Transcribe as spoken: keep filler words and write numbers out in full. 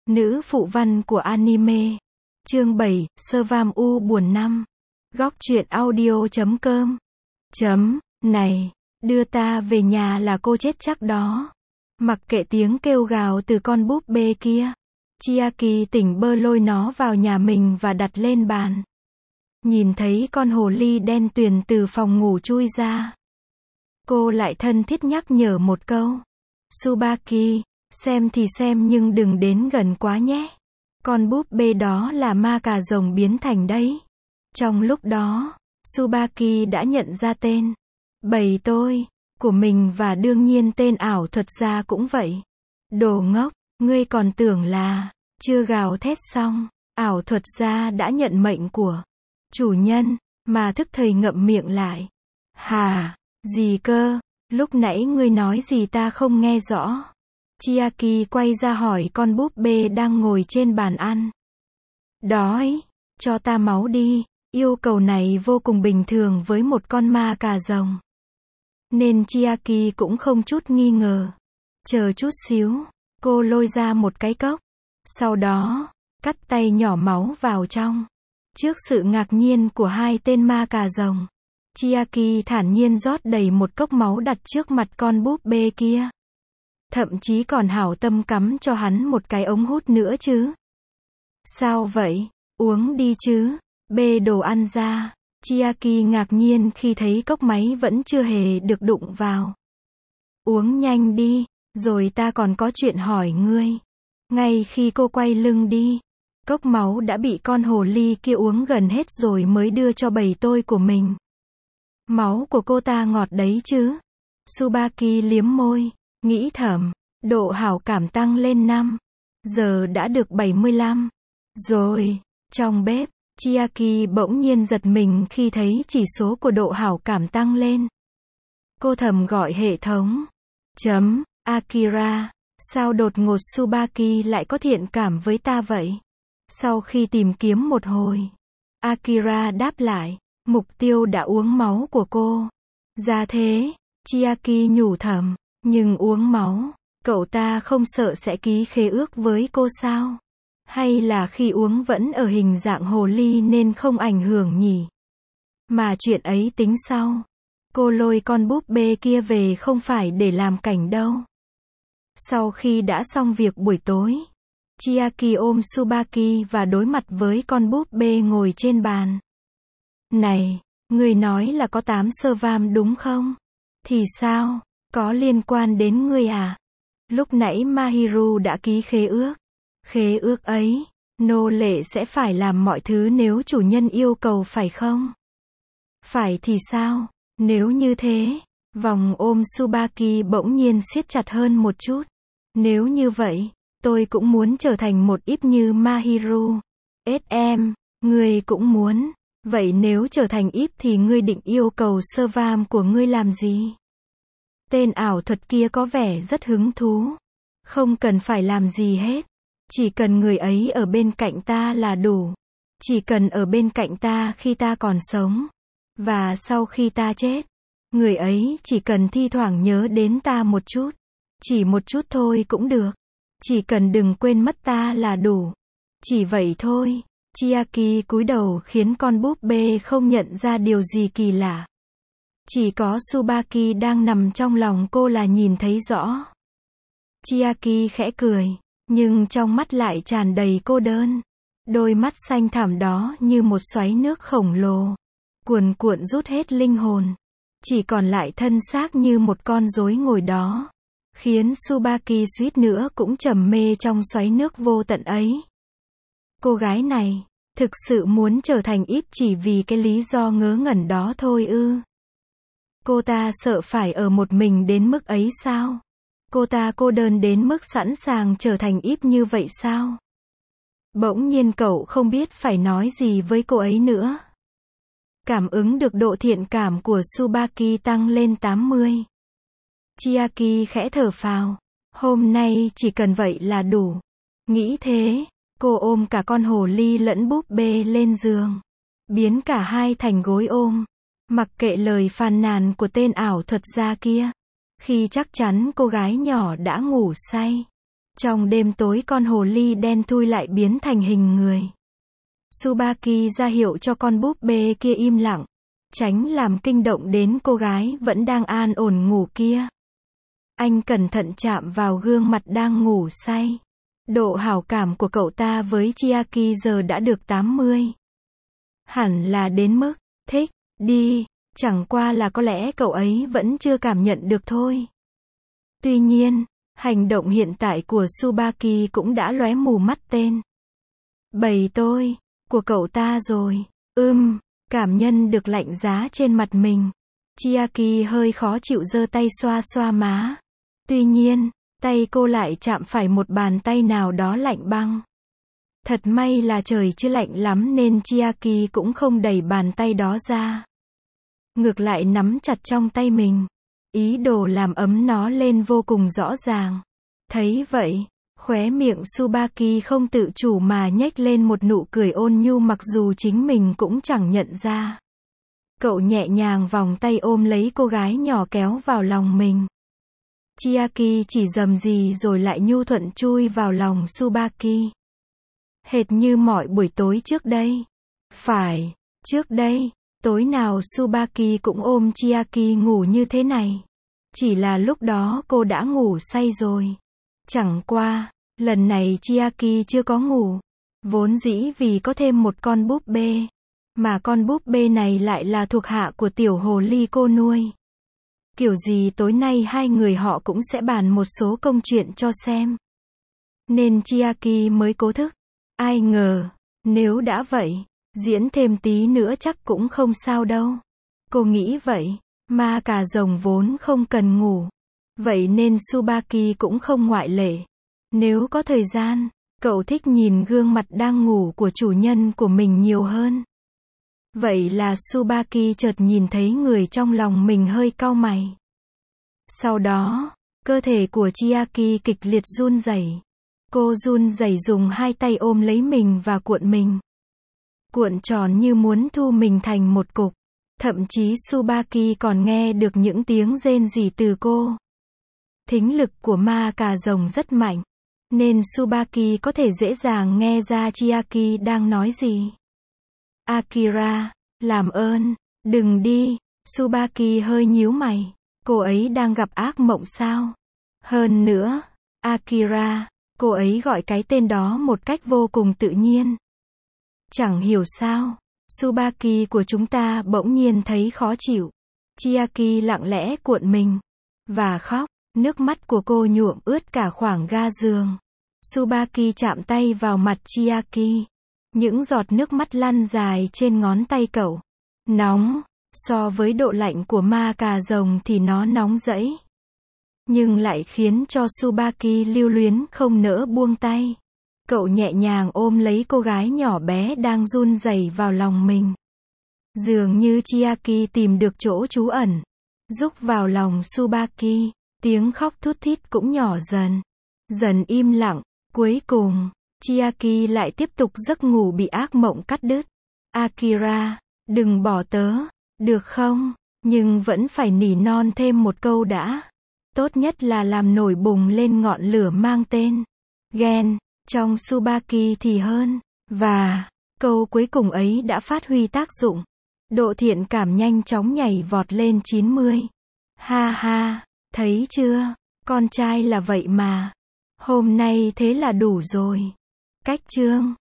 Nữ phụ văn của anime. Chương bảy, Sơ Vam U buồn năm. Góc truyện audio chấm com. Chấm, này, đưa ta về nhà là cô chết chắc đó. Mặc kệ tiếng kêu gào từ con búp bê kia, Chiaki tỉnh bơ lôi nó vào nhà mình và đặt lên bàn. Nhìn thấy con hồ ly đen tuyền từ phòng ngủ chui ra, cô lại thân thiết nhắc nhở một câu. Tsubaki, xem thì xem nhưng đừng đến gần quá nhé. Con búp bê đó là ma cà rồng biến thành đấy. Trong lúc đó, Tsubaki đã nhận ra tên bầy tôi của mình và đương nhiên tên ảo thuật gia cũng vậy. Đồ ngốc, ngươi còn tưởng là chưa gào thét xong, ảo thuật gia đã nhận mệnh của chủ nhân, mà thức thời ngậm miệng lại. Hà, gì cơ, lúc nãy ngươi nói gì ta không nghe rõ. Chiaki quay ra hỏi con búp bê đang ngồi trên bàn ăn. Đói, cho ta máu đi. Yêu cầu này vô cùng bình thường với một con ma cà rồng, nên Chiaki cũng không chút nghi ngờ. Chờ chút xíu, cô lôi ra một cái cốc, sau đó cắt tay nhỏ máu vào trong. Trước sự ngạc nhiên của hai tên ma cà rồng, Chiaki thản nhiên rót đầy một cốc máu đặt trước mặt con búp bê kia. Thậm chí còn hảo tâm cắm cho hắn một cái ống hút nữa chứ. Sao vậy? Uống đi chứ. Bê đồ ăn ra. Chiaki ngạc nhiên khi thấy cốc máy vẫn chưa hề được đụng vào. Uống nhanh đi, rồi ta còn có chuyện hỏi ngươi. Ngay khi cô quay lưng đi, cốc máu đã bị con hồ ly kia uống gần hết rồi mới đưa cho bầy tôi của mình. Máu của cô ta ngọt đấy chứ. Tsubaki liếm môi, nghĩ thầm, độ hảo cảm tăng lên năm. Giờ đã được bảy mươi lăm. Rồi, trong bếp, Chiaki bỗng nhiên giật mình khi thấy chỉ số của độ hảo cảm tăng lên. Cô thầm gọi hệ thống. Chấm, Akira, sao đột ngột Tsubaki lại có thiện cảm với ta vậy? Sau khi tìm kiếm một hồi, Akira đáp lại, mục tiêu đã uống máu của cô. Ra thế, Chiaki nhủ thầm, nhưng uống máu, cậu ta không sợ sẽ ký khế ước với cô sao? Hay là khi uống vẫn ở hình dạng hồ ly nên không ảnh hưởng nhỉ? Mà chuyện ấy tính sau. Cô lôi con búp bê kia về không phải để làm cảnh đâu. Sau khi đã xong việc buổi tối, Chiaki ôm Tsubaki và đối mặt với con búp bê ngồi trên bàn. Này, người nói là có tám sơ vam đúng không? Thì sao? Có liên quan đến ngươi à? Lúc nãy Mahiru đã ký khế ước. Khế ước ấy, nô lệ sẽ phải làm mọi thứ nếu chủ nhân yêu cầu phải không? Phải thì sao? Nếu như thế, vòng ôm Tsubaki bỗng nhiên siết chặt hơn một chút. Nếu như vậy, tôi cũng muốn trở thành một ít như Mahiru. ét em, ngươi cũng muốn. Vậy nếu trở thành ít thì ngươi định yêu cầu sơ vam của ngươi làm gì? Tên ảo thuật kia có vẻ rất hứng thú. Không cần phải làm gì hết. Chỉ cần người ấy ở bên cạnh ta là đủ. Chỉ cần ở bên cạnh ta khi ta còn sống. Và sau khi ta chết. Người ấy chỉ cần thi thoảng nhớ đến ta một chút. Chỉ một chút thôi cũng được. Chỉ cần đừng quên mất ta là đủ. Chỉ vậy thôi. Chiaki cúi đầu khiến con búp bê không nhận ra điều gì kỳ lạ. Chỉ có Tsubaki đang nằm trong lòng cô là nhìn thấy rõ. Chiaki khẽ cười, nhưng trong mắt lại tràn đầy cô đơn. Đôi mắt xanh thẳm đó như một xoáy nước khổng lồ, cuồn cuộn rút hết linh hồn. Chỉ còn lại thân xác như một con rối ngồi đó, khiến Tsubaki suýt nữa cũng trầm mê trong xoáy nước vô tận ấy. Cô gái này, thực sự muốn trở thành íp chỉ vì cái lý do ngớ ngẩn đó thôi ư? Cô ta sợ phải ở một mình đến mức ấy sao? Cô ta cô đơn đến mức sẵn sàng trở thành íp như vậy sao? Bỗng nhiên cậu không biết phải nói gì với cô ấy nữa. Cảm ứng được độ thiện cảm của Tsubaki tăng lên tám mươi. Chiaki khẽ thở phào. Hôm nay chỉ cần vậy là đủ. Nghĩ thế, cô ôm cả con hồ ly lẫn búp bê lên giường. Biến cả hai thành gối ôm. Mặc kệ lời phàn nàn của tên ảo thuật gia kia. Khi chắc chắn cô gái nhỏ đã ngủ say, Trong đêm tối con hồ ly đen thui lại biến thành hình người. Tsubaki ra hiệu cho con búp bê kia im lặng, tránh làm kinh động đến cô gái vẫn đang an ổn ngủ kia. Anh cẩn thận chạm vào gương mặt đang ngủ say. Độ hảo cảm của cậu ta với Chiaki giờ đã được tám mươi. Hẳn là đến mức thích đi, chẳng qua là có lẽ cậu ấy vẫn chưa cảm nhận được thôi. Tuy nhiên, hành động hiện tại của Tsubaki cũng đã lóe mù mắt tên bầy tôi của cậu ta rồi. Ưm, cảm nhận được lạnh giá trên mặt mình. Chiaki hơi khó chịu giơ tay xoa xoa má. Tuy nhiên, tay cô lại chạm phải một bàn tay nào đó lạnh băng. Thật may là trời chưa lạnh lắm nên Chiaki cũng không đẩy bàn tay đó ra. Ngược lại nắm chặt trong tay mình. Ý đồ làm ấm nó lên vô cùng rõ ràng. Thấy vậy, khóe miệng Tsubaki không tự chủ mà nhếch lên một nụ cười ôn nhu mặc dù chính mình cũng chẳng nhận ra. Cậu nhẹ nhàng vòng tay ôm lấy cô gái nhỏ kéo vào lòng mình. Chiaki chỉ rầm rì rồi lại nhu thuận chui vào lòng Tsubaki. Hệt như mọi buổi tối trước đây. Phải, trước đây, tối nào Tsubaki cũng ôm Chiaki ngủ như thế này. Chỉ là lúc đó cô đã ngủ say rồi. Chẳng qua, lần này Chiaki chưa có ngủ. Vốn dĩ vì có thêm một con búp bê. Mà con búp bê này lại là thuộc hạ của tiểu hồ ly cô nuôi. Kiểu gì tối nay hai người họ cũng sẽ bàn một số công chuyện cho xem. Nên Chiaki mới cố thức. Ai ngờ, nếu đã vậy, diễn thêm tí nữa chắc cũng không sao đâu. Cô nghĩ vậy, ma cà rồng vốn không cần ngủ. Vậy nên Tsubaki cũng không ngoại lệ. Nếu có thời gian, cậu thích nhìn gương mặt đang ngủ của chủ nhân của mình nhiều hơn. Vậy là Tsubaki chợt nhìn thấy người trong lòng mình hơi cau mày. Sau đó, cơ thể của Chiaki kịch liệt run rẩy. Cô run rẩy dùng hai tay ôm lấy mình và cuộn mình. Cuộn tròn như muốn thu mình thành một cục. Thậm chí Tsubaki còn nghe được những tiếng rên rỉ từ cô. Thính lực của ma cà rồng rất mạnh. Nên Tsubaki có thể dễ dàng nghe ra Chiaki đang nói gì. Akira, làm ơn, đừng đi. Tsubaki hơi nhíu mày. Cô ấy đang gặp ác mộng sao? Hơn nữa, Akira, cô ấy gọi cái tên đó một cách vô cùng tự nhiên. Chẳng hiểu sao, Tsubaki của chúng ta bỗng nhiên thấy khó chịu. Chiaki lặng lẽ cuộn mình và khóc, nước mắt của cô nhuộm ướt cả khoảng ga giường. Tsubaki chạm tay vào mặt Chiaki. Những giọt nước mắt lăn dài trên ngón tay cậu. Nóng, so với độ lạnh của ma cà rồng thì nó nóng rẫy. Nhưng lại khiến cho Tsubaki lưu luyến không nỡ buông tay. Cậu nhẹ nhàng ôm lấy cô gái nhỏ bé đang run rẩy vào lòng mình. Dường như Chiaki tìm được chỗ trú ẩn. Rúc vào lòng Tsubaki. Tiếng khóc thút thít cũng nhỏ dần. Dần im lặng. Cuối cùng, Chiaki lại tiếp tục giấc ngủ bị ác mộng cắt đứt. Akira, đừng bỏ tớ, được không? Nhưng vẫn phải nỉ non thêm một câu đã. Tốt nhất là làm nổi bùng lên ngọn lửa mang tên ghen, trong Tsubaki thì hơn. Và, câu cuối cùng ấy đã phát huy tác dụng. Độ thiện cảm nhanh chóng nhảy vọt lên chín mươi. Ha ha, thấy chưa? Con trai là vậy mà. Hôm nay thế là đủ rồi. Cách chương